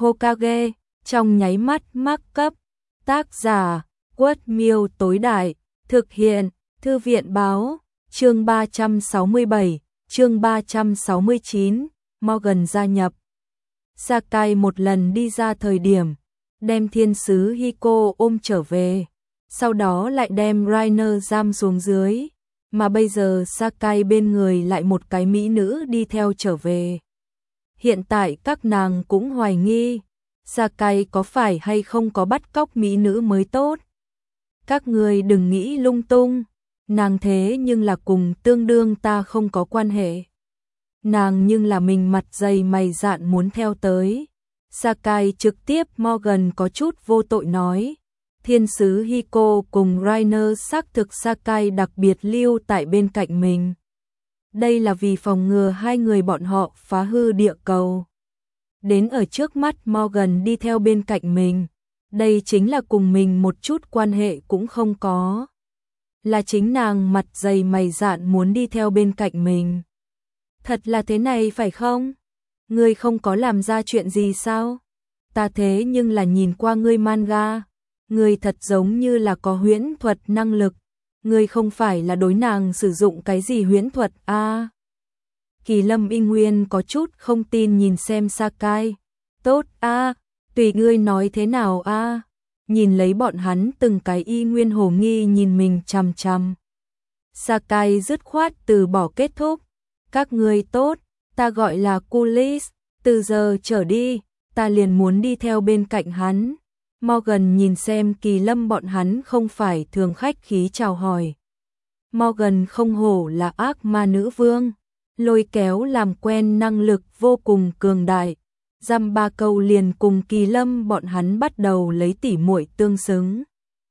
Hokage, trong nháy mắt mắc cấp. Tác giả, Quất Miêu tối đại, thực hiện, Thư viện báo, chương 367, chương 369, Morgan gia nhập. Sakai một lần đi ra thời điểm, đem thiên sứ Hiko ôm trở về, sau đó lại đem Rainer giam xuống dưới, mà bây giờ Sakai bên người lại một cái mỹ nữ đi theo trở về. Hiện tại các nàng cũng hoài nghi, Sakai có phải hay không có bắt cóc mỹ nữ mới tốt. Các người đừng nghĩ lung tung, nàng thế nhưng là cùng tương đương ta không có quan hệ. Nàng nhưng là mình mặt dày mày dạn muốn theo tới. Sakai trực tiếp Morgan có chút vô tội nói. Thiên sứ Hiko cùng Rainer xác thực Sakai đặc biệt lưu tại bên cạnh mình. Đây là vì phòng ngừa hai người bọn họ phá hư địa cầu. Đến ở trước mắt Morgan đi theo bên cạnh mình. Đây chính là cùng mình một chút quan hệ cũng không có. Là chính nàng mặt dày mày dạn muốn đi theo bên cạnh mình. Thật là thế này phải không? Ngươi không có làm ra chuyện gì sao? Ta thế nhưng là nhìn qua ngươi manga. Ngươi thật giống như là có huyễn thuật năng lực. Ngươi không phải là đối nàng sử dụng cái gì huyễn thuật a? Kỳ Lâm Y Nguyên có chút không tin nhìn xem Sakai. Tốt a, tùy ngươi nói thế nào a. Nhìn lấy bọn hắn từng cái y nguyên hồ nghi nhìn mình chằm chằm. Sakai dứt khoát từ bỏ kết thúc. Các ngươi tốt, ta gọi là Kulis, từ giờ trở đi, ta liền muốn đi theo bên cạnh hắn. Morgan nhìn xem Kỳ Lâm bọn hắn không phải thường khách khí chào hỏi. Morgan không hổ là ác ma nữ vương, lôi kéo làm quen năng lực vô cùng cường đại. Dăm ba câu liền cùng Kỳ Lâm bọn hắn bắt đầu lấy tỉ muội tương xứng.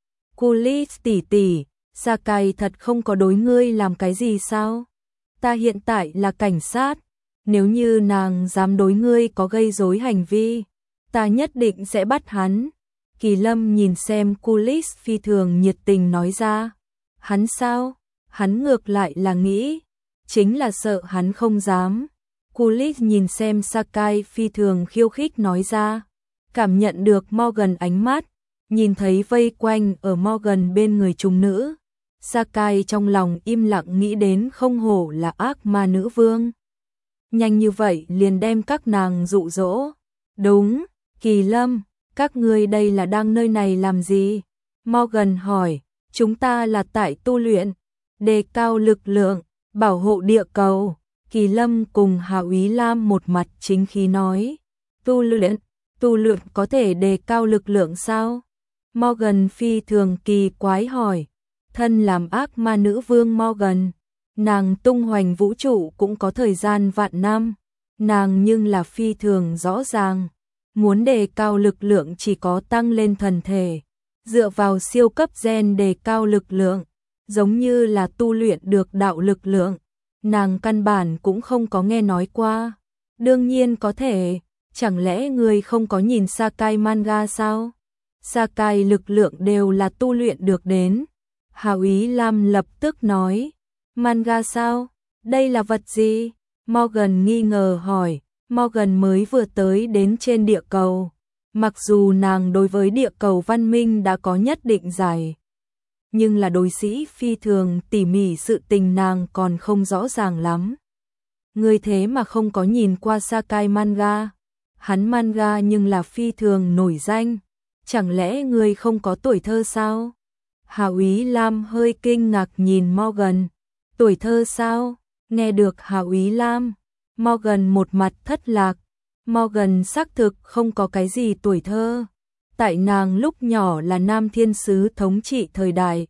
Kulis tỷ tỷ, Sakai thật không có đối ngươi làm cái gì sao? Ta hiện tại là cảnh sát, nếu như nàng dám đối ngươi có gây rối hành vi, ta nhất định sẽ bắt hắn. Kỳ Lâm nhìn xem Kulis phi thường nhiệt tình nói ra. Hắn sao? Hắn ngược lại là nghĩ, chính là sợ hắn không dám. Kulis nhìn xem Sakai phi thường khiêu khích nói ra. Cảm nhận được Morgan ánh mắt, nhìn thấy vây quanh ở Morgan bên người trùng nữ. Sakai trong lòng im lặng nghĩ đến không hổ là ác ma nữ vương. Nhanh như vậy liền đem các nàng dụ dỗ. Đúng, Kỳ Lâm, các ngươi đây là đang nơi này làm gì? Morgan hỏi, chúng ta là tại tu luyện, đề cao lực lượng, bảo hộ địa cầu. Kỳ Lâm cùng Hạ Úy Lam một mặt chính khí nói, tu luyện có thể đề cao lực lượng sao? Morgan phi thường kỳ quái hỏi. Thân làm ác ma nữ vương Morgan, nàng tung hoành vũ trụ cũng có thời gian vạn năm, nàng nhưng là phi thường rõ ràng, muốn đề cao lực lượng chỉ có tăng lên thần thể, dựa vào siêu cấp gen đề cao lực lượng, giống như là tu luyện được đạo lực lượng, nàng căn bản cũng không có nghe nói qua. Đương nhiên có thể, chẳng lẽ người không có nhìn Sakai manga sao? Sakai lực lượng đều là tu luyện được đến. Hạ Úy Lam lập tức nói, manga sao? Đây là vật gì? Morgan nghi ngờ hỏi. Morgan mới vừa tới đến trên địa cầu. Mặc dù nàng đối với địa cầu văn minh đã có nhất định giải, nhưng là đối sĩ phi thường tỉ mỉ sự tình nàng còn không rõ ràng lắm. Người thế mà không có nhìn qua Sakai manga. Hắn manga nhưng là phi thường nổi danh. Chẳng lẽ người không có tuổi thơ sao? Hạ Úy Lam hơi kinh ngạc nhìn Morgan. Tuổi thơ sao? Nghe được Hạ Úy Lam, Morgan một mặt thất lạc. Morgan xác thực không có cái gì tuổi thơ. Tại nàng lúc nhỏ là nam thiên sứ thống trị thời đại.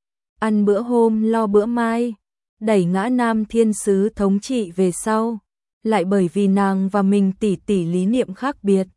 Ăn bữa hôm lo bữa mai. Đẩy ngã nam thiên sứ thống trị về sau. Lại bởi vì nàng và mình tỷ tỷ lý niệm khác biệt.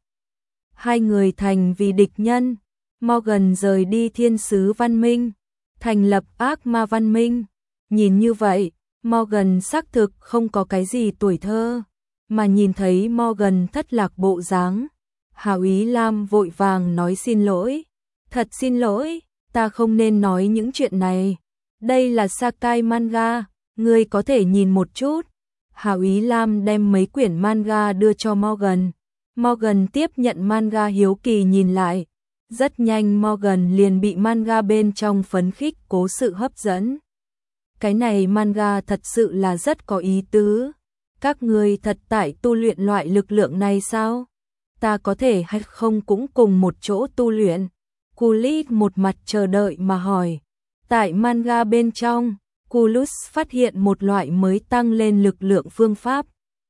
Hai người thành vì địch nhân. Morgan rời đi thiên sứ văn minh, thành lập ác ma văn minh. Nhìn như vậy, Morgan xác thực không có cái gì tuổi thơ, mà nhìn thấy Morgan thất lạc bộ dáng, Hạ Úy Lam vội vàng nói xin lỗi. Thật xin lỗi, ta không nên nói những chuyện này. Đây là Sakai manga, ngươi có thể nhìn một chút. Hạ Úy Lam đem mấy quyển manga đưa cho Morgan. Morgan tiếp nhận manga hiếu kỳ nhìn lại. Rất nhanh Morgan liền bị manga bên trong phấn khích cố sự hấp dẫn. Cái này manga thật sự là rất có ý tứ. Các người thật tại tu luyện loại lực lượng này sao? Ta có thể hay không cũng cùng một chỗ tu luyện? Kulis một mặt chờ đợi mà hỏi. Tại manga bên trong, Kulus phát hiện một loại mới tăng lên lực lượng phương pháp.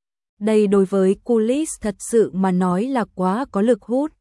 Đây đối với Kulis thật sự mà nói là quá có lực hút.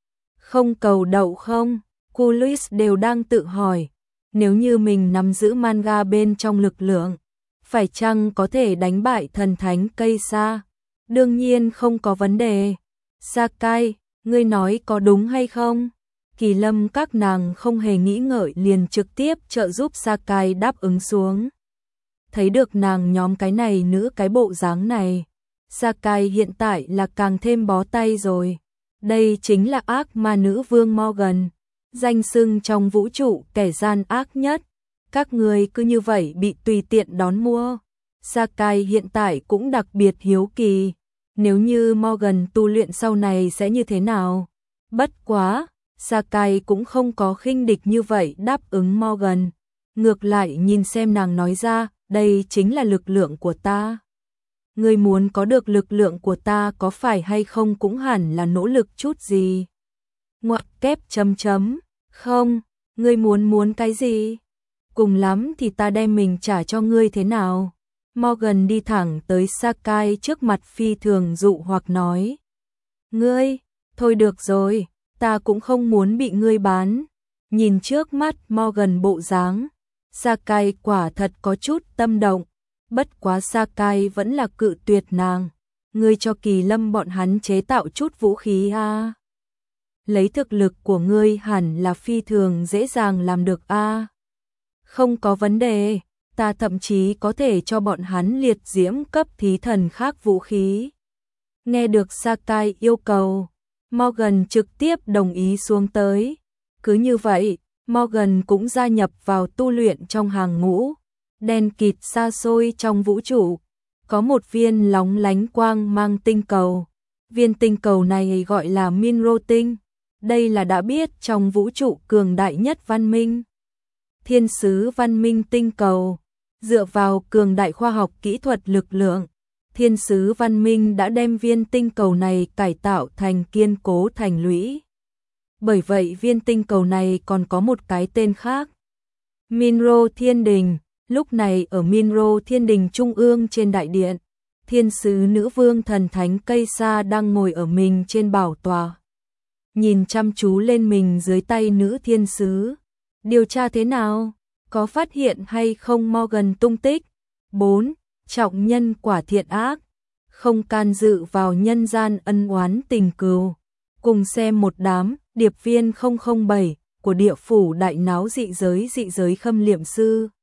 Không cầu đậu không? Kulis đều đang tự hỏi. Nếu như mình nắm giữ manga bên trong lực lượng, phải chăng có thể đánh bại thần thánh cây sa? Đương nhiên không có vấn đề. Sakai, ngươi nói có đúng hay không? Kỳ Lâm các nàng không hề nghĩ ngợi liền trực tiếp trợ giúp Sakai đáp ứng xuống. Thấy được nàng nhóm cái này nữ cái bộ dáng này, Sakai hiện tại là càng thêm bó tay rồi. Đây chính là ác ma nữ vương Morgan, danh xưng trong vũ trụ kẻ gian ác nhất. Các người cứ như vậy bị tùy tiện đón mua. Sakai hiện tại cũng đặc biệt hiếu kỳ, nếu như Morgan tu luyện sau này sẽ như thế nào. Bất quá, Sakai cũng không có khinh địch như vậy đáp ứng Morgan. Ngược lại nhìn xem nàng nói ra, đây chính là lực lượng của ta. Ngươi muốn có được lực lượng của ta có phải hay không cũng hẳn là nỗ lực chút gì. Ngoặc kép chấm chấm, không, ngươi muốn cái gì? Cùng lắm thì ta đem mình trả cho ngươi thế nào? Morgan đi thẳng tới Sakai trước mặt phi thường dụ hoặc nói. Ngươi, thôi được rồi, ta cũng không muốn bị ngươi bán. Nhìn trước mắt Morgan bộ dáng, Sakai quả thật có chút tâm động. Bất quá Sakai vẫn là cự tuyệt nàng. Ngươi cho Kỳ Lâm bọn hắn chế tạo chút vũ khí a. Lấy thực lực của ngươi hẳn là phi thường dễ dàng làm được a. Không có vấn đề, ta thậm chí có thể cho bọn hắn liệt diễm cấp thí thần khác vũ khí. Nghe được Sakai yêu cầu, Morgan trực tiếp đồng ý xuống tới. Cứ như vậy, Morgan cũng gia nhập vào tu luyện trong hàng ngũ. Đen kịt xa xôi trong vũ trụ, có một viên lóng lánh quang mang tinh cầu. Viên tinh cầu này gọi là Minro tinh. Đây là đã biết trong vũ trụ cường đại nhất văn minh. Thiên sứ văn minh tinh cầu. Dựa vào cường đại khoa học kỹ thuật lực lượng, thiên sứ văn minh đã đem viên tinh cầu này cải tạo thành kiên cố thành lũy. Bởi vậy viên tinh cầu này còn có một cái tên khác. Minro Thiên Đình. Lúc này ở Minro Thiên Đình trung ương trên đại điện, thiên sứ nữ vương thần thánh cây sa đang ngồi ở mình trên bảo tọa. Nhìn chăm chú lên mình dưới tay nữ thiên sứ. Điều tra thế nào? Có phát hiện hay không Morgan tung tích? 4. Trọng nhân quả thiện ác. Không can dự vào nhân gian ân oán tình cừu. Cùng xem một đám điệp viên 007 của địa phủ đại náo dị giới khâm liệm sư.